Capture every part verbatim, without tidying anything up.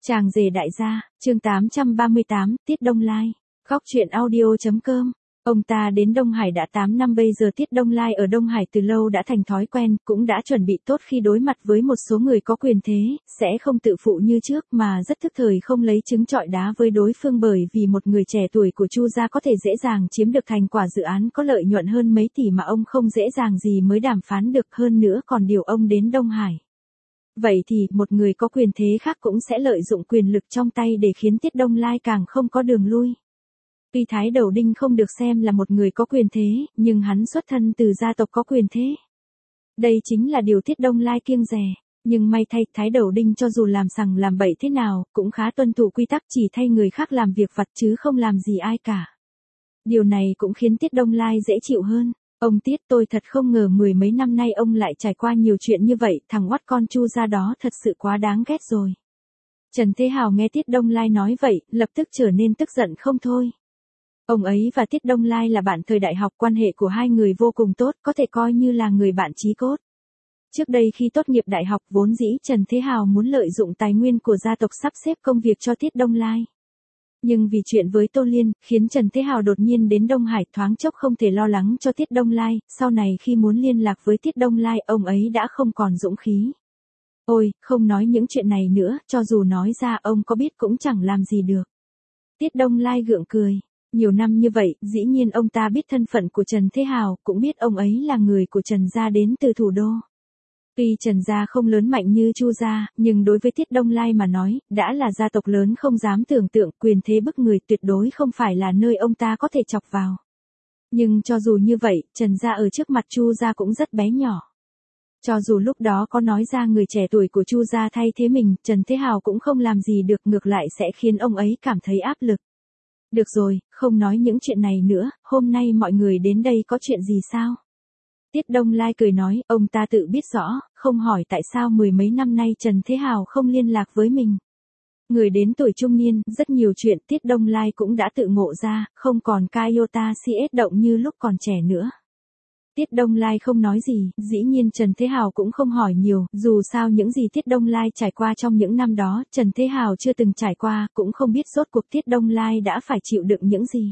Chàng rể đại gia, chương tám trăm ba mươi tám, Tiết Đông Lai. Góc truyện audio.com. Ông ta đến Đông Hải đã tám năm, bây giờ Tiết Đông Lai ở Đông Hải từ lâu đã thành thói quen, cũng đã chuẩn bị tốt khi đối mặt với một số người có quyền thế, sẽ không tự phụ như trước mà rất thức thời không lấy trứng trọi đá với đối phương, bởi vì một người trẻ tuổi của Chu gia có thể dễ dàng chiếm được thành quả dự án có lợi nhuận hơn mấy tỷ mà ông không dễ dàng gì mới đàm phán được, hơn nữa còn điều ông đến Đông Hải. Vậy thì, một người có quyền thế khác cũng sẽ lợi dụng quyền lực trong tay để khiến Tiết Đông Lai càng không có đường lui. Tuy Thái Đầu Đinh không được xem là một người có quyền thế, nhưng hắn xuất thân từ gia tộc có quyền thế. Đây chính là điều Tiết Đông Lai kiêng dè. Nhưng may thay, Thái Đầu Đinh cho dù làm sằng làm bậy thế nào, cũng khá tuân thủ quy tắc, chỉ thay người khác làm việc vặt chứ không làm gì ai cả. Điều này cũng khiến Tiết Đông Lai dễ chịu hơn. Ông Tiết, tôi thật không ngờ mười mấy năm nay ông lại trải qua nhiều chuyện như vậy, thằng oắt con Chu gia đó thật sự quá đáng ghét rồi. Trần Thế Hào nghe Tiết Đông Lai nói vậy, lập tức trở nên tức giận không thôi. Ông ấy và Tiết Đông Lai là bạn thời đại học, quan hệ của hai người vô cùng tốt, có thể coi như là người bạn chí cốt. Trước đây khi tốt nghiệp đại học, vốn dĩ Trần Thế Hào muốn lợi dụng tài nguyên của gia tộc sắp xếp công việc cho Tiết Đông Lai. Nhưng vì chuyện với Tô Liên, khiến Trần Thế Hào đột nhiên đến Đông Hải, thoáng chốc không thể lo lắng cho Tiết Đông Lai, sau này khi muốn liên lạc với Tiết Đông Lai, ông ấy đã không còn dũng khí. Ôi, không nói những chuyện này nữa, cho dù nói ra ông có biết cũng chẳng làm gì được. Tiết Đông Lai gượng cười. Nhiều năm như vậy, dĩ nhiên ông ta biết thân phận của Trần Thế Hào, cũng biết ông ấy là người của Trần gia đến từ thủ đô. Tuy Trần gia không lớn mạnh như Chu gia, nhưng đối với Tiết Đông Lai mà nói, đã là gia tộc lớn không dám tưởng tượng, quyền thế bức người, tuyệt đối không phải là nơi ông ta có thể chọc vào. Nhưng cho dù như vậy, Trần gia ở trước mặt Chu gia cũng rất bé nhỏ. Cho dù lúc đó có nói ra người trẻ tuổi của Chu gia thay thế mình, Trần Thế Hào cũng không làm gì được, ngược lại sẽ khiến ông ấy cảm thấy áp lực. Được rồi, không nói những chuyện này nữa, hôm nay mọi người đến đây có chuyện gì sao? Tiết Đông Lai cười nói, ông ta tự biết rõ, không hỏi tại sao mười mấy năm nay Trần Thế Hào không liên lạc với mình. Người đến tuổi trung niên, rất nhiều chuyện Tiết Đông Lai cũng đã tự ngộ ra, không còn ca iota si ét động như lúc còn trẻ nữa. Tiết Đông Lai không nói gì, dĩ nhiên Trần Thế Hào cũng không hỏi nhiều, dù sao những gì Tiết Đông Lai trải qua trong những năm đó, Trần Thế Hào chưa từng trải qua, cũng không biết rốt cuộc Tiết Đông Lai đã phải chịu đựng những gì.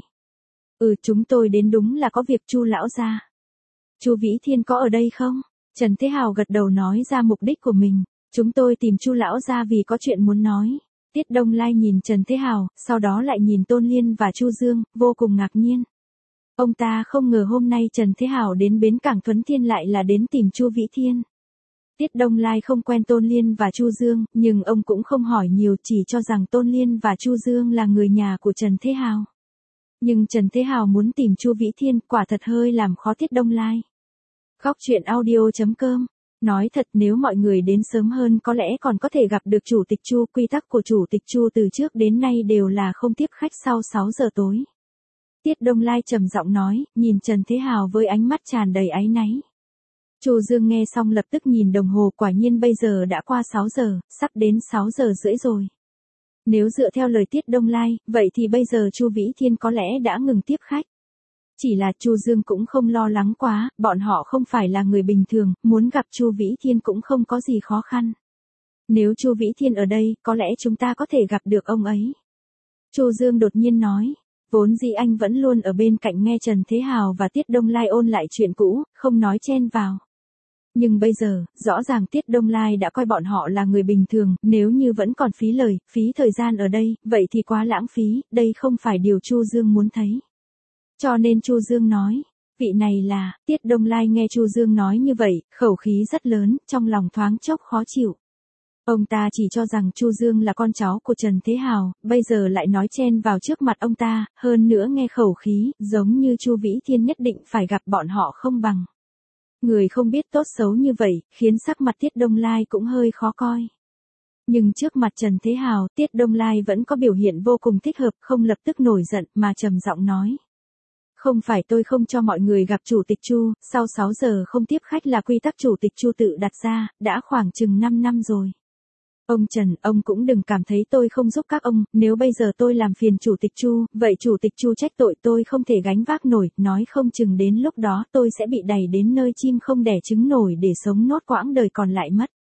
Ừ, chúng tôi đến đúng là có việc Chu lão gia. Chu Vĩ Thiên có ở đây không? Trần Thế Hào gật đầu nói ra mục đích của mình. Chúng tôi tìm Chu lão gia vì có chuyện muốn nói. Tiết Đông Lai nhìn Trần Thế Hào, sau đó lại nhìn Tôn Liên và Chu Dương, vô cùng ngạc nhiên. Ông ta không ngờ hôm nay Trần Thế Hào đến bến cảng Thuấn Thiên lại là đến tìm Chu Vĩ Thiên. Tiết Đông Lai không quen Tôn Liên và Chu Dương, nhưng ông cũng không hỏi nhiều, chỉ cho rằng Tôn Liên và Chu Dương là người nhà của Trần Thế Hào. Nhưng Trần Thế Hào muốn tìm Chu Vĩ Thiên, quả thật hơi làm khó Tiết Đông Lai. Góc truyện audio.com. Nói thật, nếu mọi người đến sớm hơn có lẽ còn có thể gặp được Chủ tịch Chu, quy tắc của Chủ tịch Chu từ trước đến nay đều là không tiếp khách sau sáu giờ tối. Tiết Đông Lai trầm giọng nói, nhìn Trần Thế Hào với ánh mắt tràn đầy áy náy. Chu Dương nghe xong lập tức nhìn đồng hồ, quả nhiên bây giờ đã qua sáu giờ, sắp đến sáu giờ rưỡi rồi. Nếu dựa theo lời Tiết Đông Lai, vậy thì bây giờ Chu Vĩ Thiên có lẽ đã ngừng tiếp khách. Chỉ là Chu Dương cũng không lo lắng quá, bọn họ không phải là người bình thường, muốn gặp Chu Vĩ Thiên cũng không có gì khó khăn. Nếu Chu Vĩ Thiên ở đây, có lẽ chúng ta có thể gặp được ông ấy. Chu Dương đột nhiên nói. Vốn dĩ anh vẫn luôn ở bên cạnh nghe Trần Thế Hào và Tiết Đông Lai ôn lại chuyện cũ, không nói chen vào. Nhưng bây giờ, rõ ràng Tiết Đông Lai đã coi bọn họ là người bình thường, nếu như vẫn còn phí lời, phí thời gian ở đây, vậy thì quá lãng phí, đây không phải điều Chu Dương muốn thấy. Cho nên Chu Dương nói, vị này là, Tiết Đông Lai nghe Chu Dương nói như vậy, khẩu khí rất lớn, trong lòng thoáng chốc khó chịu. Ông ta chỉ cho rằng Chu Dương là con cháu của Trần Thế Hào, bây giờ lại nói chen vào trước mặt ông ta, hơn nữa nghe khẩu khí, giống như Chu Vĩ Thiên nhất định phải gặp bọn họ không bằng. Người không biết tốt xấu như vậy, khiến sắc mặt Tiết Đông Lai cũng hơi khó coi. Nhưng trước mặt Trần Thế Hào, Tiết Đông Lai vẫn có biểu hiện vô cùng thích hợp, không lập tức nổi giận, mà trầm giọng nói. Không phải tôi không cho mọi người gặp Chủ tịch Chu, sau sáu giờ không tiếp khách là quy tắc Chủ tịch Chu tự đặt ra, đã khoảng chừng năm năm rồi. Ông Trần, ông cũng đừng cảm thấy tôi không giúp các ông, nếu bây giờ tôi làm phiền Chủ tịch Chu, vậy Chủ tịch Chu trách tội tôi không thể gánh vác nổi, nói không chừng đến lúc đó tôi sẽ bị đày đến nơi chim không đẻ trứng nổi để sống nốt quãng đời còn lại mất.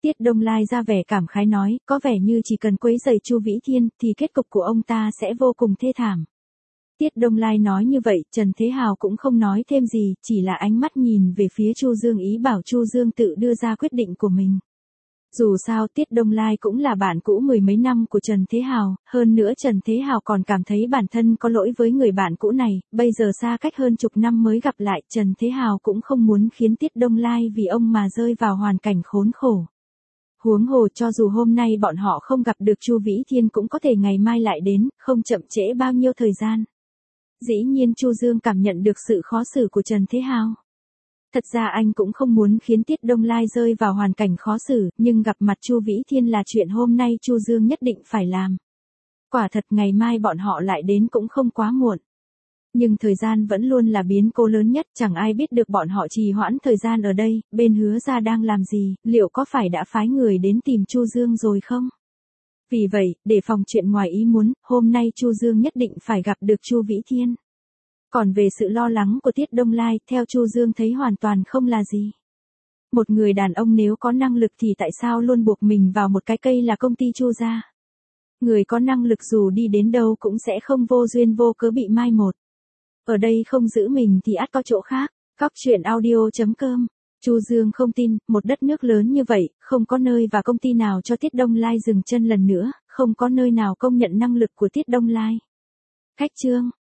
Tiết Đông Lai ra vẻ cảm khái nói, có vẻ như chỉ cần quấy rầy Chu Vĩ Thiên thì kết cục của ông ta sẽ vô cùng thê thảm. Tiết Đông Lai nói như vậy, Trần Thế Hào cũng không nói thêm gì, chỉ là ánh mắt nhìn về phía Chu Dương ý bảo Chu Dương tự đưa ra quyết định của mình. Dù sao Tiết Đông Lai cũng là bạn cũ mười mấy năm của Trần Thế Hào, hơn nữa Trần Thế Hào còn cảm thấy bản thân có lỗi với người bạn cũ này, bây giờ xa cách hơn chục năm mới gặp lại, Trần Thế Hào cũng không muốn khiến Tiết Đông Lai vì ông mà rơi vào hoàn cảnh khốn khổ. Huống hồ cho dù hôm nay bọn họ không gặp được Chu Vĩ Thiên cũng có thể ngày mai lại đến, không chậm trễ bao nhiêu thời gian. Dĩ nhiên Chu Dương cảm nhận được sự khó xử của Trần Thế Hào. Thật ra anh cũng không muốn khiến Tiết Đông Lai rơi vào hoàn cảnh khó xử, nhưng gặp mặt Chu Vĩ Thiên là chuyện hôm nay Chu Dương nhất định phải làm. Quả thật ngày mai bọn họ lại đến cũng không quá muộn. Nhưng thời gian vẫn luôn là biến cố lớn nhất, chẳng ai biết được bọn họ trì hoãn thời gian ở đây, bên Hứa gia đang làm gì, liệu có phải đã phái người đến tìm Chu Dương rồi không? Vì vậy, để phòng chuyện ngoài ý muốn, hôm nay Chu Dương nhất định phải gặp được Chu Vĩ Thiên. Còn về sự lo lắng của Tiết Đông Lai, theo Chu Dương thấy hoàn toàn không là gì. Một người đàn ông nếu có năng lực thì tại sao luôn buộc mình vào một cái cây là công ty Chu gia? Người có năng lực dù đi đến đâu cũng sẽ không vô duyên vô cớ bị mai một. Ở đây không giữ mình thì ắt có chỗ khác. Cóc truyện audio chấm com. Chu Dương không tin, một đất nước lớn như vậy, không có nơi và công ty nào cho Tiết Đông Lai dừng chân lần nữa, không có nơi nào công nhận năng lực của Tiết Đông Lai. Khách chương